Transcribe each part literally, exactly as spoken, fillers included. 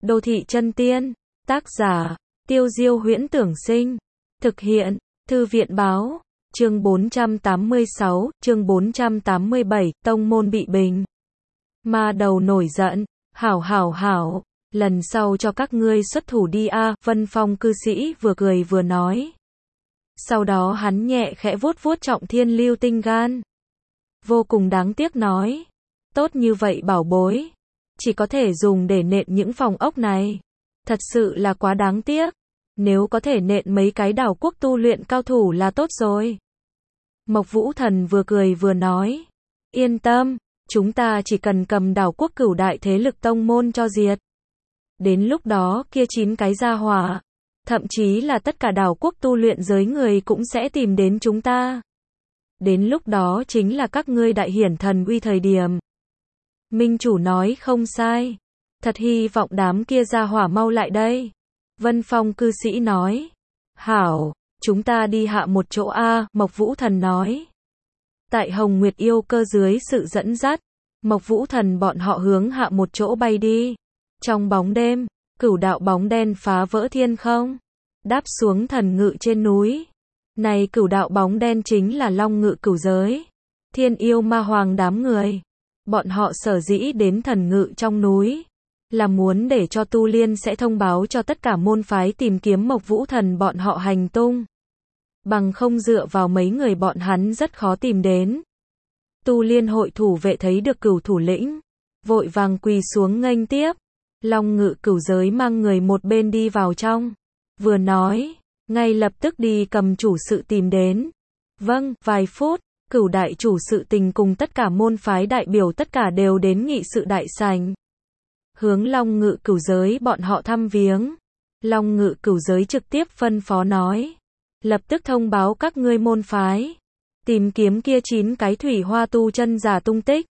Đô thị chân tiên. Tác giả, Tiêu Diêu Huyễn Tưởng Sinh. Thực hiện, Thư viện Báo. Chương bốn trăm tám mươi sáu, chương bốn trăm tám mươi bảy, tông môn bị bình. Ma đầu nổi giận, hảo hảo hảo, lần sau cho các ngươi xuất thủ đi a, Vân Phong cư sĩ vừa cười vừa nói. Sau đó hắn nhẹ khẽ vuốt vuốt Trọng Thiên Lưu Tinh gan. Vô cùng đáng tiếc nói, tốt như vậy bảo bối, chỉ có thể dùng để nện những phòng ốc này. Thật sự là quá đáng tiếc, nếu có thể nện mấy cái đảo quốc tu luyện cao thủ là tốt rồi. Mộc Vũ Thần vừa cười vừa nói, yên tâm, chúng ta chỉ cần cầm đảo quốc cửu đại thế lực tông môn cho diệt. Đến lúc đó kia chín cái gia hỏa, thậm chí là tất cả đảo quốc tu luyện giới người cũng sẽ tìm đến chúng ta. Đến lúc đó chính là các ngươi đại hiển thần uy thời điểm. Minh chủ nói không sai, thật hy vọng đám kia gia hỏa mau lại đây. Vân Phong cư sĩ nói, hảo, chúng ta đi hạ một chỗ a, Mộc Vũ Thần nói. Tại Hồng Nguyệt yêu cơ dưới sự dẫn dắt, Mộc Vũ Thần bọn họ hướng hạ một chỗ bay đi. Trong bóng đêm, cửu đạo bóng đen phá vỡ thiên không, đáp xuống thần ngự trên núi. Này cửu đạo bóng đen chính là Long Ngự cửu giới, Thiên Yêu Ma Hoàng đám người. Bọn họ sở dĩ đến thần ngự trong núi, là muốn để cho Tu Liên sẽ thông báo cho tất cả môn phái tìm kiếm Mộc Vũ Thần bọn họ hành tung. Bằng không dựa vào mấy người bọn hắn rất khó tìm đến. Tu Liên hội thủ vệ thấy được cửu thủ lĩnh, vội vàng quỳ xuống nghênh tiếp. Long Ngự cửu giới mang người một bên đi vào trong, vừa nói, ngay lập tức đi cầm chủ sự tìm đến. Vâng, vài phút, cửu đại chủ sự tình cùng tất cả môn phái đại biểu tất cả đều đến nghị sự đại sảnh. Hướng Long Ngự cửu giới bọn họ thăm viếng. Long Ngự cửu giới trực tiếp phân phó nói, lập tức thông báo các ngươi môn phái, tìm kiếm kia chín cái thủy hoa tu chân giả tung tích.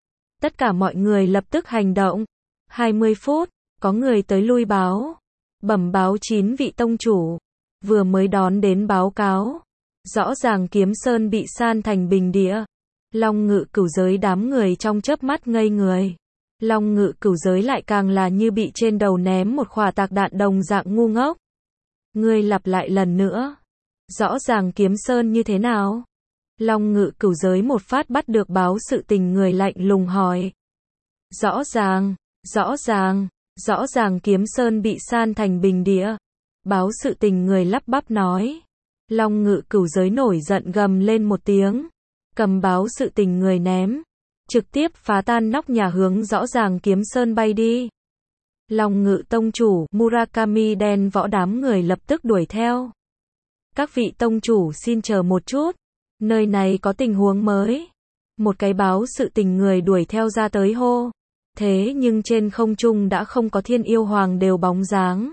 Tất cả mọi người lập tức hành động. hai mươi phút, có người tới lui báo, bẩm báo chín vị tông chủ, vừa mới đón đến báo cáo. Rõ ràng Kiếm Sơn bị san thành bình địa. Long Ngự cửu giới đám người trong chớp mắt ngây người. Long Ngự cửu giới lại càng là như bị trên đầu ném một khỏa tạc đạn đồng dạng ngu ngốc. Ngươi lặp lại lần nữa. Rõ ràng Kiếm Sơn như thế nào? Long Ngự cửu giới một phát bắt được báo sự tình người lạnh lùng hỏi. Rõ ràng, rõ ràng, rõ ràng Kiếm Sơn bị san thành bình địa. Báo sự tình người lắp bắp nói. Long Ngự cửu giới nổi giận gầm lên một tiếng, cầm báo sự tình người ném, trực tiếp phá tan nóc nhà hướng rõ ràng Kiếm Sơn bay đi. Long Ngự tông chủ Murakami đen võ đám người lập tức đuổi theo. Các vị tông chủ xin chờ một chút, nơi này có tình huống mới. Một cái báo sự tình người đuổi theo ra tới hô. Thế nhưng trên không trung đã không có Thiên Yêu Hoàng đều bóng dáng.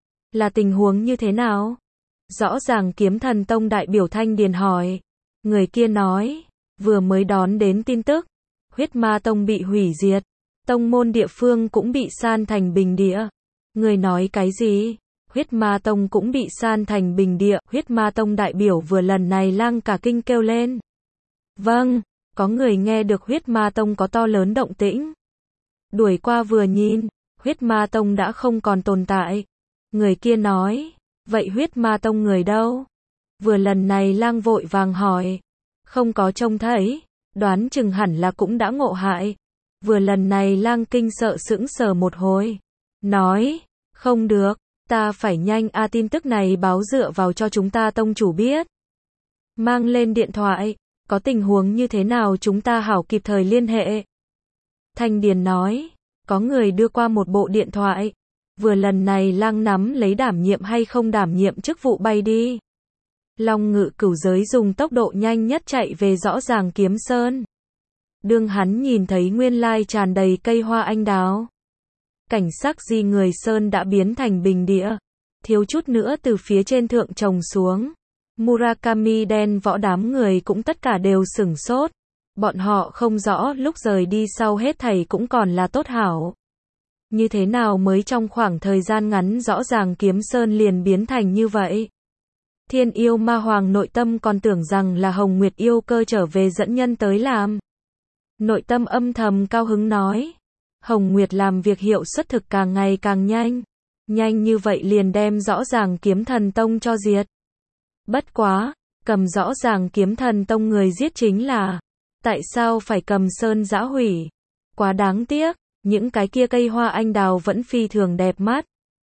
Là tình huống như thế nào? Rõ ràng Kiếm Thần Tông đại biểu Thanh Điền hỏi. Người kia nói, vừa mới đón đến tin tức, Huyết Ma Tông bị hủy diệt, tông môn địa phương cũng bị san thành bình địa. Người nói cái gì? Huyết Ma Tông cũng bị san thành bình địa. Huyết Ma Tông đại biểu vừa lần này lang cả kinh kêu lên. Vâng, có người nghe được Huyết Ma Tông có to lớn động tĩnh. Đuổi qua vừa nhìn, Huyết Ma Tông đã không còn tồn tại. Người kia nói, vậy Huyết Ma Tông người đâu? Vừa lần này lang vội vàng hỏi, không có trông thấy, đoán chừng hẳn là cũng đã ngộ hại. Vừa lần này lang kinh sợ sững sờ một hồi, nói, không được, ta phải nhanh a, tin tức này báo dựa vào cho chúng ta tông chủ biết. Mang lên điện thoại, có tình huống như thế nào chúng ta hảo kịp thời liên hệ. Thanh Điền nói, có người đưa qua một bộ điện thoại. Vừa lần này lang nắm lấy đảm nhiệm hay không đảm nhiệm chức vụ bay đi. Long Ngự cửu giới dùng tốc độ nhanh nhất chạy về rõ ràng Kiếm Sơn. Đương hắn nhìn thấy nguyên lai tràn đầy cây hoa anh đào. Cảnh sắc di người Sơn đã biến thành bình địa. Thiếu chút nữa từ phía trên thượng trồng xuống. Murakami đen võ đám người cũng tất cả đều sửng sốt. Bọn họ không rõ lúc rời đi sau hết thảy cũng còn là tốt hảo. Như thế nào mới trong khoảng thời gian ngắn rõ ràng Kiếm Sơn liền biến thành như vậy? Thiên Yêu Ma Hoàng nội tâm còn tưởng rằng là Hồng Nguyệt yêu cơ trở về dẫn nhân tới làm. Nội tâm âm thầm cao hứng nói. Hồng Nguyệt làm việc hiệu suất thực càng ngày càng nhanh. Nhanh như vậy liền đem rõ ràng Kiếm Thần Tông cho diệt. Bất quá, cầm rõ ràng Kiếm Thần Tông người giết chính là, tại sao phải cầm sơn giã hủy? Quá đáng tiếc, những cái kia cây hoa anh đào vẫn phi thường đẹp mắt.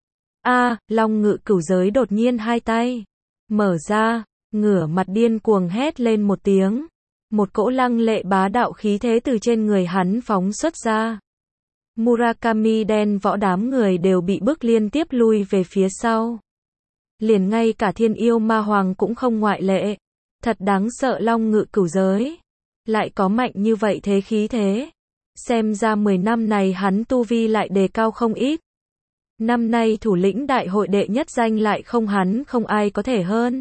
A, Long Ngự Cửu Giới đột nhiên hai tay mở ra, ngửa mặt điên cuồng hét lên một tiếng. Một cỗ lăng lệ bá đạo khí thế từ trên người hắn phóng xuất ra. Murakami đen võ đám người đều bị bức liên tiếp lui về phía sau. Liền ngay cả Thiên Yêu Ma Hoàng cũng không ngoại lệ. Thật đáng sợ Long Ngự Cửu Giới. Lại có mạnh như vậy thế khí thế. Xem ra mười năm này hắn tu vi lại đề cao không ít. Năm nay thủ lĩnh đại hội đệ nhất danh lại không hắn không ai có thể hơn.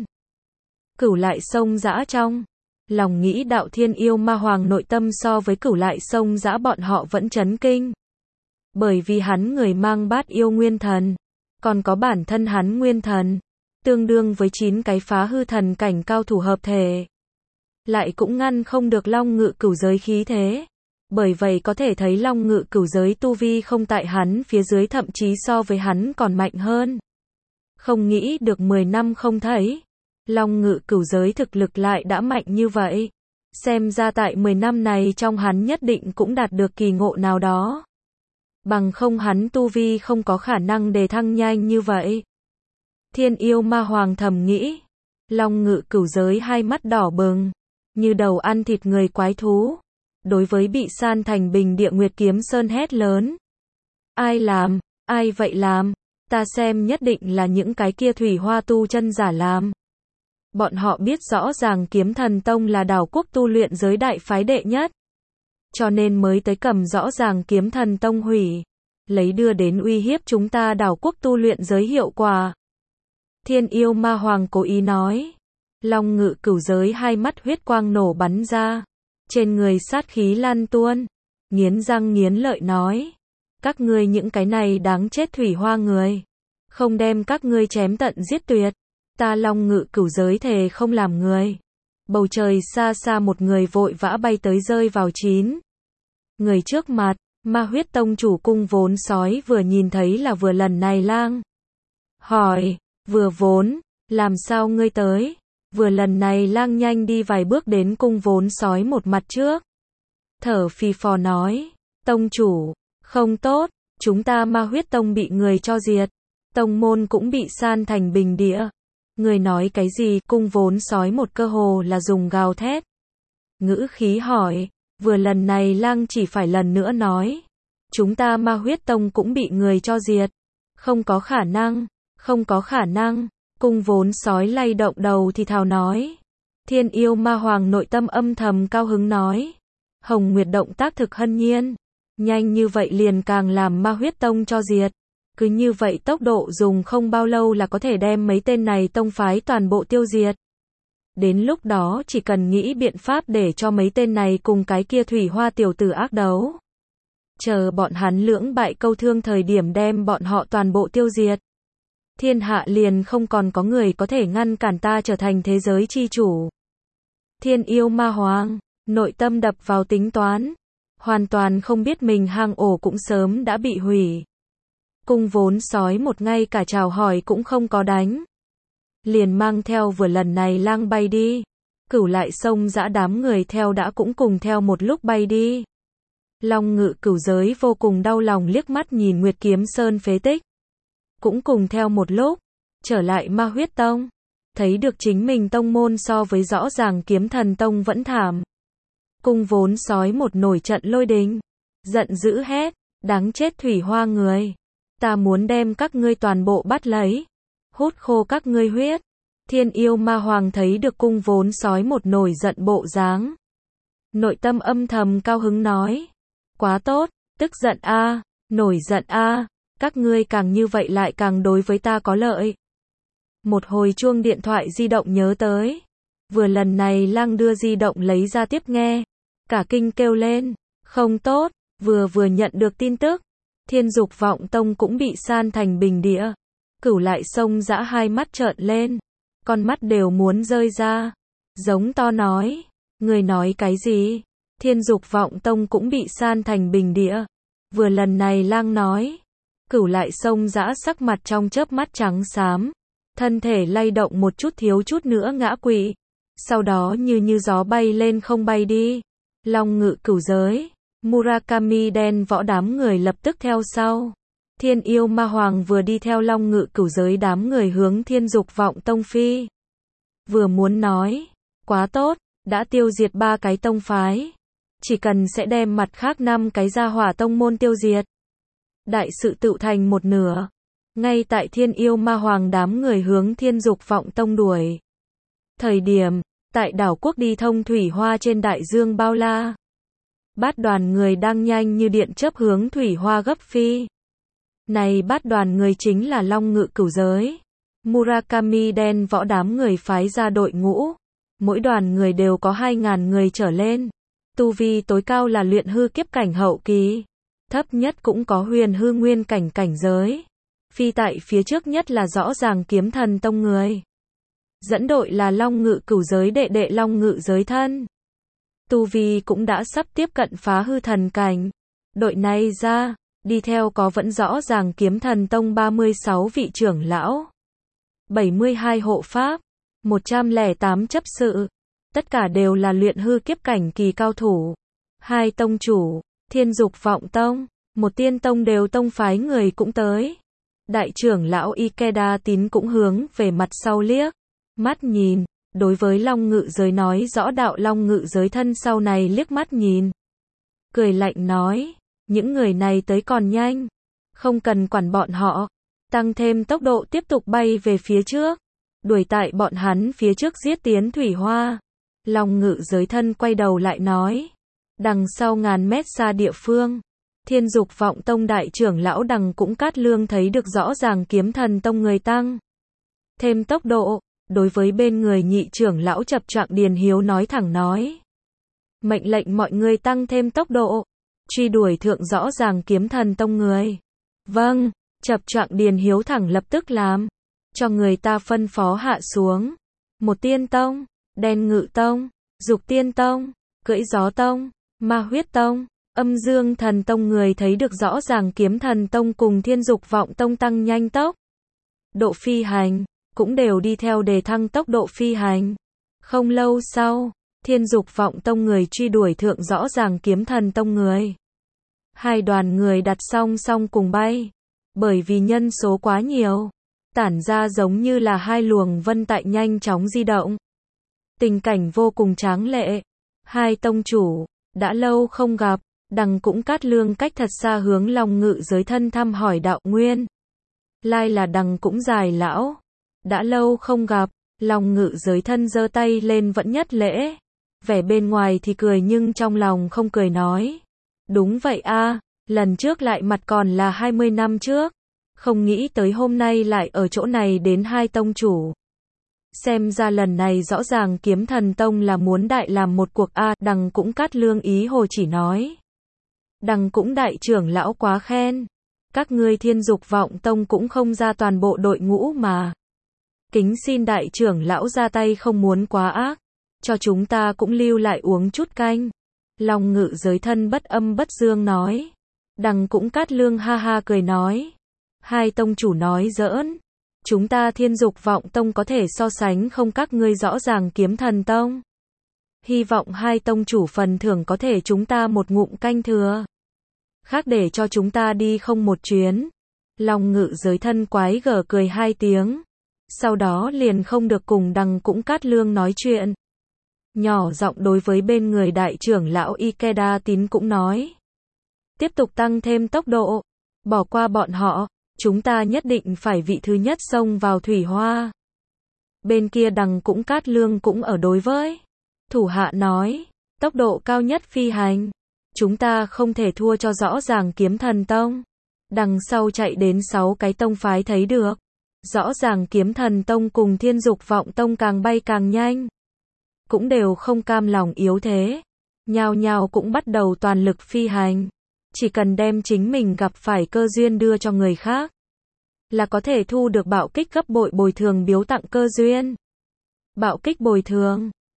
Cửu lại sông dã trong. Lòng nghĩ đạo Thiên Yêu Ma Hoàng nội tâm so với cửu lại sông dã bọn họ vẫn chấn kinh. Bởi vì hắn người mang bát yêu nguyên thần. Còn có bản thân hắn nguyên thần. Tương đương với chín cái phá hư thần cảnh cao thủ hợp thể. Lại cũng ngăn không được Long Ngự Cửu Giới khí thế. Bởi vậy có thể thấy Long Ngự Cửu Giới tu vi không tại hắn phía dưới, thậm chí so với hắn còn mạnh hơn. Không nghĩ được mười năm không thấy. Long Ngự Cửu Giới thực lực lại đã mạnh như vậy. Xem ra tại mười năm này trong hắn nhất định cũng đạt được kỳ ngộ nào đó. Bằng không hắn tu vi không có khả năng đề thăng nhanh như vậy. Thiên Yêu Ma Hoàng thầm nghĩ. Long Ngự Cửu Giới hai mắt đỏ bừng. Như đầu ăn thịt người quái thú. Đối với bị san thành bình địa Nguyệt Kiếm Sơn hét lớn. Ai làm? Ai vậy làm? Ta xem nhất định là những cái kia thủy hoa tu chân giả làm. Bọn họ biết rõ ràng Kiếm Thần Tông là đảo quốc tu luyện giới đại phái đệ nhất. Cho nên mới tới cầm rõ ràng Kiếm Thần Tông hủy. Lấy đưa đến uy hiếp chúng ta đảo quốc tu luyện giới hiệu quả. Thiên Yêu Ma Hoàng cố ý nói. Long Ngự Cửu Giới hai mắt huyết quang nổ bắn ra. Trên người sát khí lan tuôn. Nghiến răng nghiến lợi nói. Các ngươi những cái này đáng chết thủy hoa người. Không đem các ngươi chém tận giết tuyệt. Ta Long Ngự Cửu Giới thề không làm người. Bầu trời xa xa một người vội vã bay tới rơi vào chín. Người trước mặt, Ma Huyết Tông chủ Cung Vốn Sói vừa nhìn thấy là vừa lần này lang. Hỏi, vừa Vốn, làm sao ngươi tới? Vừa lần này lang nhanh đi vài bước đến Cung Vốn Sói một mặt trước. Thở phì phò nói, Tông chủ, không tốt, chúng ta Ma Huyết Tông bị người cho diệt. Tông môn cũng bị san thành bình địa. Người nói cái gì? Cung Vốn Sói một cơ hồ là dùng gào thét. Ngữ khí hỏi, vừa lần này lang chỉ phải lần nữa nói. Chúng ta Ma Huyết Tông cũng bị người cho diệt. Không có khả năng, không có khả năng. Cung Vốn Sói lay động đầu thì thào nói. Thiên Yêu Ma Hoàng nội tâm âm thầm cao hứng nói. Hồng Nguyệt động tác thực hân nhiên. Nhanh như vậy liền càng làm Ma Huyết Tông cho diệt. Cứ như vậy tốc độ dùng không bao lâu là có thể đem mấy tên này tông phái toàn bộ tiêu diệt. Đến lúc đó chỉ cần nghĩ biện pháp để cho mấy tên này cùng cái kia thủy hoa tiểu tử ác đấu. Chờ bọn hắn lưỡng bại câu thương thời điểm đem bọn họ toàn bộ tiêu diệt. Thiên hạ liền không còn có người có thể ngăn cản ta trở thành thế giới chi chủ. Thiên Yêu Ma Hoàng, nội tâm đập vào tính toán. Hoàn toàn không biết mình hang ổ cũng sớm đã bị hủy. Cung Vốn Sói một ngay cả chào hỏi cũng không có đánh. Liền mang theo vừa lần này lang bay đi. Cửu lại sông dã đám người theo đã cũng cùng theo một lúc bay đi. Long Ngự Cửu Giới vô cùng đau lòng liếc mắt nhìn Nguyệt Kiếm Sơn phế tích. Cũng cùng theo một lúc, trở lại Ma Huyết Tông. Thấy được chính mình tông môn so với rõ ràng Kiếm Thần Tông vẫn thảm. Cung Vốn Sói một nổi trận lôi đình. Giận dữ hét, đáng chết thủy hoa người. Ta muốn đem các ngươi toàn bộ bắt lấy. Hút khô các ngươi huyết. Thiên Yêu Ma Hoàng thấy được Cung Vốn Sói một nổi giận bộ dáng. Nội tâm âm thầm cao hứng nói. Quá tốt, tức giận a, nổi giận a, các ngươi càng như vậy lại càng đối với ta có lợi. Một hồi chuông điện thoại di động nhớ tới. Vừa lần này lang đưa di động lấy ra tiếp nghe. Cả kinh kêu lên, không tốt, vừa vừa nhận được tin tức. Thiên Dục Vọng Tông cũng bị san thành bình địa. Cửu lại sông dã hai mắt trợn lên. Con mắt đều muốn rơi ra. Giống to nói. Người nói cái gì? Thiên Dục Vọng Tông cũng bị san thành bình địa. Vừa lần này lang nói, Cửu lại xông dã sắc mặt trong chớp mắt trắng xám, thân thể lay động một chút thiếu chút nữa ngã quỵ, sau đó như như gió bay lên không bay đi. Long ngự cửu giới, Murakami đen võ đám người lập tức theo sau. Thiên yêu ma hoàng vừa đi theo long ngự cửu giới đám người hướng Thiên Dục Vọng Tông phi. Vừa muốn nói, quá tốt, đã tiêu diệt ba cái tông phái. Chỉ cần sẽ đem mặt khác năm cái gia hỏa tông môn tiêu diệt. Đại sự tựu thành một nửa. Ngay tại thiên yêu ma hoàng đám người hướng Thiên Dục Vọng Tông đuổi. Thời điểm, tại đảo quốc đi thông thủy hoa trên đại dương bao la. Bát đoàn người đang nhanh như điện chớp hướng thủy hoa gấp phi. Này bát đoàn người chính là long ngự cửu giới. Murakami đen võ đám người phái ra đội ngũ. Mỗi đoàn người đều có hai ngàn người trở lên. Tu vi tối cao là luyện hư kiếp cảnh hậu kỳ. Thấp nhất cũng có huyền hư nguyên cảnh cảnh giới. Phi tại phía trước nhất là rõ ràng kiếm thần tông người. Dẫn đội là long ngự cửu giới đệ đệ long ngự giới thân. Tu vi cũng đã sắp tiếp cận phá hư thần cảnh. Đội này ra, đi theo có vẫn rõ ràng kiếm thần tông ba mươi sáu vị trưởng lão. bảy mươi hai hộ pháp, một trăm lẻ tám chấp sự. Tất cả đều là luyện hư kiếp cảnh kỳ cao thủ. Hai tông chủ, Thiên Dục Vọng Tông, một tiên tông đều tông phái người cũng tới. Đại trưởng lão Ikeda Tín cũng hướng về mặt sau liếc. Mắt nhìn, đối với long ngự giới nói rõ đạo long ngự giới thân sau này liếc mắt nhìn. Cười lạnh nói, những người này tới còn nhanh. Không cần quản bọn họ. Tăng thêm tốc độ tiếp tục bay về phía trước. Đuổi tại bọn hắn phía trước giết tiến thủy hoa. Long ngự giới thân quay đầu lại nói. Đằng sau ngàn mét xa địa phương. Thiên Dục Vọng Tông đại trưởng lão đằng cũng cát lương thấy được rõ ràng kiếm thần tông người tăng. Thêm tốc độ, đối với bên người nhị trưởng lão chập choạng Điền Hiếu nói thẳng nói. Mệnh lệnh mọi người tăng thêm tốc độ. Truy đuổi thượng rõ ràng kiếm thần tông người. Vâng, chập choạng Điền Hiếu thẳng lập tức làm. Cho người ta phân phó hạ xuống. Một tiên tông, đen ngự tông, dục tiên tông, cưỡi gió tông, ma huyết tông, âm dương thần tông người thấy được rõ ràng kiếm thần tông cùng Thiên Dục Vọng Tông tăng nhanh tốc. Độ phi hành, cũng đều đi theo đề thăng tốc độ phi hành. Không lâu sau, Thiên Dục Vọng Tông người truy đuổi thượng rõ ràng kiếm thần tông người. Hai đoàn người đặt song song cùng bay. Bởi vì nhân số quá nhiều, tản ra giống như là hai luồng vân tại nhanh chóng di động. Tình cảnh vô cùng tráng lệ. Hai tông chủ, đã lâu không gặp, đằng cũng cát lương cách thật xa hướng long ngự giới thân thăm hỏi đạo nguyên. Lai là đằng cũng dài lão. Đã lâu không gặp, long ngự giới thân giơ tay lên vẫn nhất lễ. Vẻ bên ngoài thì cười nhưng trong lòng không cười nói. Đúng vậy a, lần trước lại mặt còn là hai mươi năm trước. Không nghĩ tới hôm nay lại ở chỗ này đến hai tông chủ. Xem ra lần này rõ ràng kiếm thần tông là muốn đại làm một cuộc a, đằng cũng cát lương ý hồ chỉ nói. Đằng cũng đại trưởng lão quá khen. Các ngươi Thiên Dục Vọng Tông cũng không ra toàn bộ đội ngũ mà. Kính xin đại trưởng lão ra tay không muốn quá ác. Cho chúng ta cũng lưu lại uống chút canh. Long ngự giới thân bất âm bất dương nói. Đằng cũng cát lương ha ha cười nói. Hai tông chủ nói giỡn. Chúng ta Thiên Dục Vọng Tông có thể so sánh không các ngươi rõ ràng kiếm thần tông. Hy vọng hai tông chủ phần thưởng có thể chúng ta một ngụm canh thừa. Khác để cho chúng ta đi không một chuyến. Long ngự giới thân quái gở cười hai tiếng. Sau đó liền không được cùng đằng cũng cát lương nói chuyện. Nhỏ giọng đối với bên người đại trưởng lão Ikeda Tín cũng nói. Tiếp tục tăng thêm tốc độ. Bỏ qua bọn họ. Chúng ta nhất định phải vị thứ nhất xông vào thủy hoa. Bên kia đằng cũng cát lương cũng ở đối với. Thủ hạ nói. Tốc độ cao nhất phi hành. Chúng ta không thể thua cho rõ ràng kiếm thần tông. Đằng sau chạy đến sáu cái tông phái thấy được. Rõ ràng kiếm thần tông cùng Thiên Dục Vọng Tông càng bay càng nhanh. Cũng đều không cam lòng yếu thế. Nhao nhao cũng bắt đầu toàn lực phi hành. Chỉ cần đem chính mình gặp phải cơ duyên đưa cho người khác. Là có thể thu được bạo kích gấp bội bồi thường biếu tặng cơ duyên. Bạo kích bồi thường.